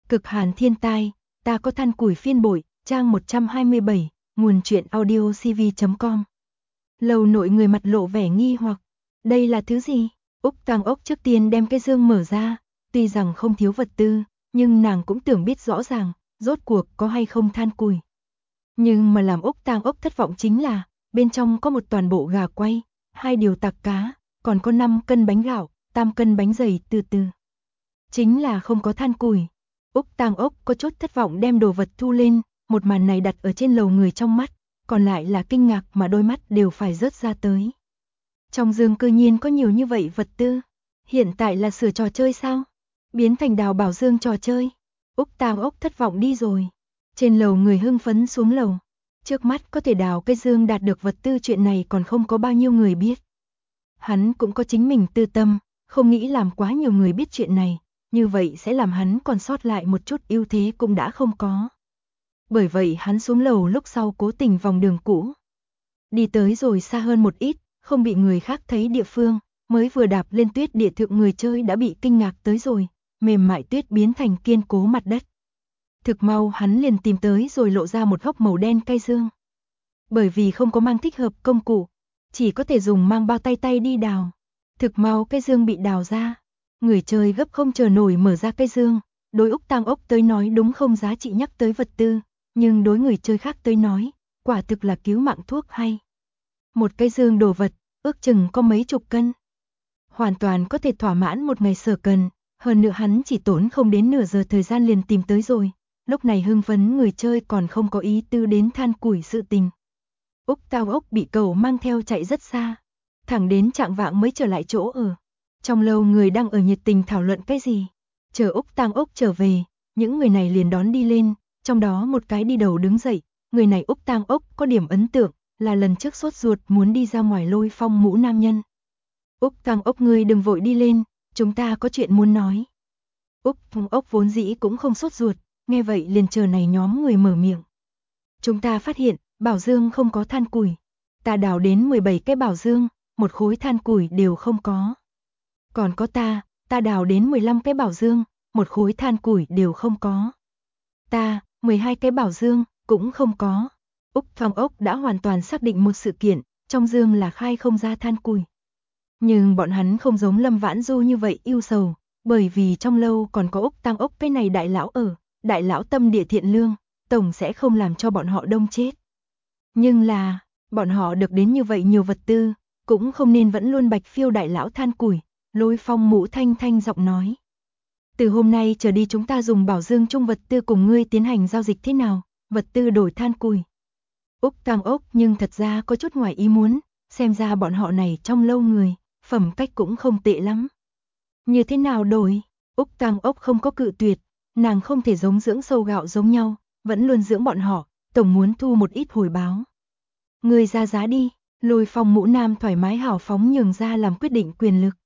Cực hàn thiên tai, ta có than củi phiên bội, trang 127, nguồn truyện audio cv.com. Lầu nội người mặt lộ vẻ nghi hoặc, đây là thứ gì? Úc Tang Ốc trước tiên đem cái dương mở ra, tuy rằng không thiếu vật tư, nhưng nàng cũng tưởng biết rõ ràng, rốt cuộc có hay không than củi. Nhưng mà làm Úc Tang Ốc thất vọng chính là, bên trong có một toàn bộ gà quay, 2 điều tạc cá, còn có 5 cân bánh gạo, 8 cân bánh dày từ từ. Chính là không có than củi. Úc Tang Ốc có chút thất vọng đem đồ vật thu lên, một màn này đặt ở trên lầu người trong mắt, còn lại là kinh ngạc mà đôi mắt đều phải rớt ra tới. Trong dương cư nhiên có nhiều như vậy vật tư, hiện tại là sửa trò chơi sao? Biến thành đào bảo dương trò chơi. Úc Tang Ốc thất vọng đi rồi. Trên lầu người hưng phấn xuống lầu. Trước mắt có thể đào cái dương đạt được vật tư chuyện này còn không có bao nhiêu người biết. Hắn cũng có chính mình tư tâm, không nghĩ làm quá nhiều người biết chuyện này, như vậy sẽ làm hắn còn sót lại một chút ưu thế cũng đã không có. Bởi vậy hắn xuống lầu lúc sau cố tình vòng đường cũ. Đi tới rồi xa hơn một ít, không bị người khác thấy địa phương, mới vừa đạp lên tuyết địa thượng người chơi đã bị kinh ngạc tới rồi, mềm mại tuyết biến thành kiên cố mặt đất. Thực mau hắn liền tìm tới rồi lộ ra một góc màu đen cây dương. Bởi vì không có mang thích hợp công cụ, chỉ có thể dùng mang bao tay đi đào. Thực mau cây dương bị đào ra, người chơi gấp không chờ nổi mở ra cây dương, đối Úc Tang Ốc tới nói đúng không giá trị nhắc tới vật tư, nhưng đối người chơi khác tới nói, quả thực là cứu mạng thuốc hay. Một cây dương đồ vật, ước chừng có mấy chục cân. Hoàn toàn có thể thỏa mãn một ngày sở cần, hơn nữa hắn chỉ tốn không đến nửa giờ thời gian liền tìm tới rồi. Lúc này hưng phấn người chơi còn không có ý tư đến than củi sự tình. Úc Tang Ốc bị cẩu mang theo chạy rất xa, thẳng đến chạng vạng mới trở lại chỗ ở. Trong lâu người đang ở nhiệt tình thảo luận cái gì. Chờ Úc Tang Ốc trở về, những người này liền đón đi lên, trong đó một cái đi đầu đứng dậy, người này Úc Tang Ốc có điểm ấn tượng, là lần trước sốt ruột muốn đi ra ngoài lôi phong mũ nam nhân. Úc Tang Ốc ngươi đừng vội đi lên, chúng ta có chuyện muốn nói. Úc Tang Ốc vốn dĩ cũng không sốt ruột, nghe vậy liền chờ này nhóm người mở miệng. Chúng ta phát hiện, bảo dương không có than củi. Ta đào đến 17 cái bảo dương, một khối than củi đều không có. Còn có ta đào đến 15 cái bảo dương, một khối than củi đều không có. Ta, 12 cái bảo dương, cũng không có. Úc Tang Ốc đã hoàn toàn xác định một sự kiện, trong dương là khai không ra than củi. Nhưng bọn hắn không giống Lâm Vãn Du như vậy yêu sầu, bởi vì trong lâu còn có Úc Tang Ốc cái này đại lão ở, đại lão tâm địa thiện lương, tổng sẽ không làm cho bọn họ đông chết. Nhưng là, bọn họ được đến như vậy nhiều vật tư, cũng không nên vẫn luôn bạch phiêu đại lão than củi, Lôi Phong mũ thanh thanh giọng nói. Từ hôm nay trở đi chúng ta dùng bảo dương chung vật tư cùng ngươi tiến hành giao dịch thế nào, vật tư đổi than củi. Úc Tang Ốc nhưng thật ra có chút ngoài ý muốn, xem ra bọn họ này trong lâu người, phẩm cách cũng không tệ lắm. Như thế nào đổi? Úc Tang Ốc không có cự tuyệt, nàng không thể giống dưỡng sâu gạo giống nhau, vẫn luôn dưỡng bọn họ, tổng muốn thu một ít hồi báo. Ngươi ra giá đi, Lôi Phong mũ nam thoải mái hào phóng nhường ra làm quyết định quyền lực.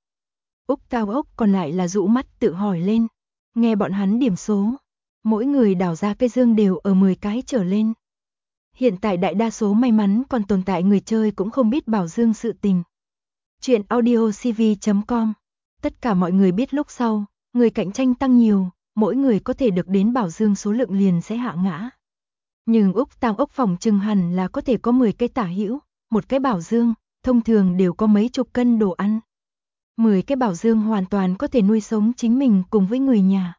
Úc Tang Ốc còn lại là rũ mắt tự hỏi lên, nghe bọn hắn điểm số, mỗi người đào ra cây dương đều ở 10 cái trở lên. Hiện tại đại đa số may mắn còn tồn tại người chơi cũng không biết bảo dương sự tình. Chuyện audio cv.com. Tất cả mọi người biết lúc sau, người cạnh tranh tăng nhiều, mỗi người có thể được đến bảo dương số lượng liền sẽ hạ ngã. Nhưng Úc Tang Ốc phòng chừng hẳn là có thể có 10 cái tả hữu, một cái bảo dương, thông thường đều có mấy chục cân đồ ăn. 10 cái bảo dương hoàn toàn có thể nuôi sống chính mình cùng với người nhà.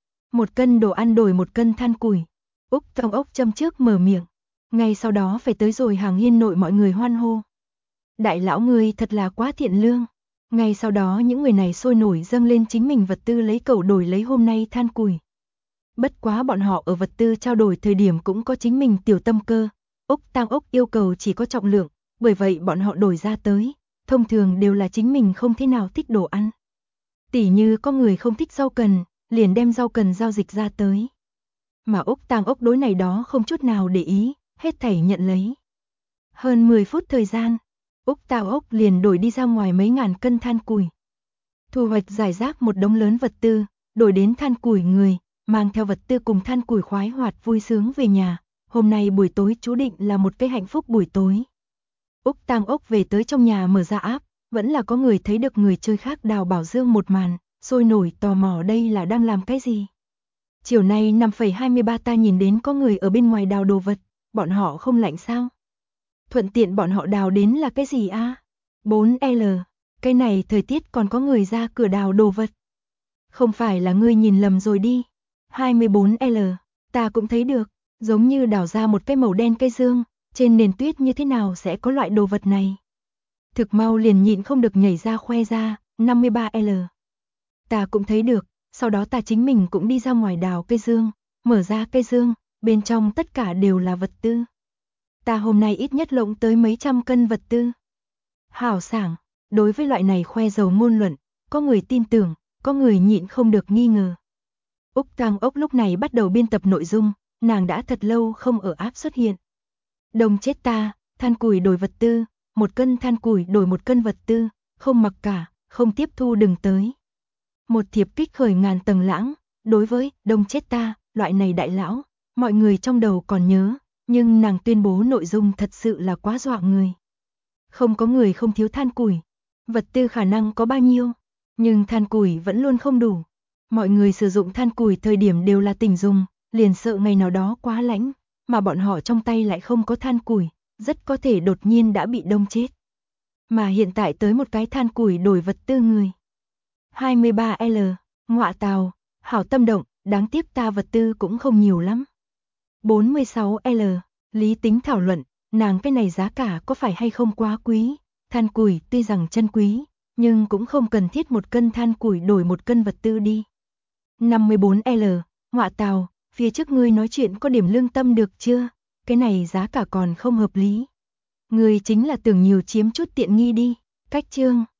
1 cân đồ ăn đổi 1 cân than củi. Úc Tang Ốc châm trước mở miệng. Ngay sau đó phải tới rồi hàng hiên nội mọi người hoan hô. Đại lão ngươi thật là quá thiện lương. Ngay sau đó những người này sôi nổi dâng lên chính mình vật tư lấy cẩu đổi lấy hôm nay than củi. Bất quá bọn họ ở vật tư trao đổi thời điểm cũng có chính mình tiểu tâm cơ. Úc Tang Ốc yêu cầu chỉ có trọng lượng, bởi vậy bọn họ đổi ra tới, thông thường đều là chính mình không thế nào thích đồ ăn. Tỉ như có người không thích rau cần, liền đem rau cần giao dịch ra tới. Mà Úc Tang Ốc đối này đó không chút nào để ý, hết thảy nhận lấy. Hơn 10 phút thời gian, Úc Tang Ốc liền đổi đi ra ngoài mấy ngàn cân than củi. Thu hoạch giải rác một đống lớn vật tư, đổi đến than củi người, mang theo vật tư cùng than củi khoái hoạt vui sướng về nhà. Hôm nay buổi tối chú định là một cái hạnh phúc buổi tối. Úc Tang Ốc về tới trong nhà mở ra app, vẫn là có người thấy được người chơi khác đào bảo dương một màn, sôi nổi tò mò đây là đang làm cái gì. Chiều nay 5,23 ta nhìn đến có người ở bên ngoài đào đồ vật, bọn họ không lạnh sao? Thuận tiện bọn họ đào đến là cái gì a? 4L, cái này thời tiết còn có người ra cửa đào đồ vật. Không phải là ngươi nhìn lầm rồi đi. 24L, ta cũng thấy được, giống như đào ra một cái màu đen cây dương, trên nền tuyết như thế nào sẽ có loại đồ vật này. Thực mau liền nhịn không được nhảy ra khoe ra, 53L. Ta cũng thấy được, sau đó ta chính mình cũng đi ra ngoài đào cây dương, mở ra cây dương, bên trong tất cả đều là vật tư. Ta hôm nay ít nhất lộng tới mấy trăm cân vật tư. Hào sảng, đối với loại này khoe giàu ngôn luận, có người tin tưởng, có người nhịn không được nghi ngờ. Úc Tang Ốc lúc này bắt đầu biên tập nội dung, nàng đã thật lâu không ở app xuất hiện. Đông chết ta, than củi đổi vật tư, 1 cân than củi đổi 1 cân vật tư, không mặc cả, không tiếp thu đừng tới. Một thiệp kích khởi ngàn tầng lãng, đối với đông chết ta, loại này đại lão, mọi người trong đầu còn nhớ, nhưng nàng tuyên bố nội dung thật sự là quá dọa người. Không có người không thiếu than củi, vật tư khả năng có bao nhiêu, nhưng than củi vẫn luôn không đủ. Mọi người sử dụng than củi thời điểm đều là tỉnh dùng, liền sợ ngày nào đó quá lạnh, mà bọn họ trong tay lại không có than củi, rất có thể đột nhiên đã bị đông chết. Mà hiện tại tới một cái than củi đổi vật tư người. 23L, ngọa tào, hảo tâm động, đáng tiếc ta vật tư cũng không nhiều lắm. 46L, lý tính thảo luận, nàng cái này giá cả có phải hay không quá quý, than củi tuy rằng chân quý, nhưng cũng không cần thiết 1 cân than củi đổi 1 cân vật tư đi. 54L, ngọa tào, phía trước ngươi nói chuyện có điểm lương tâm được chưa, cái này giá cả còn không hợp lý. Ngươi chính là tưởng nhiều chiếm chút tiện nghi đi, cách chương.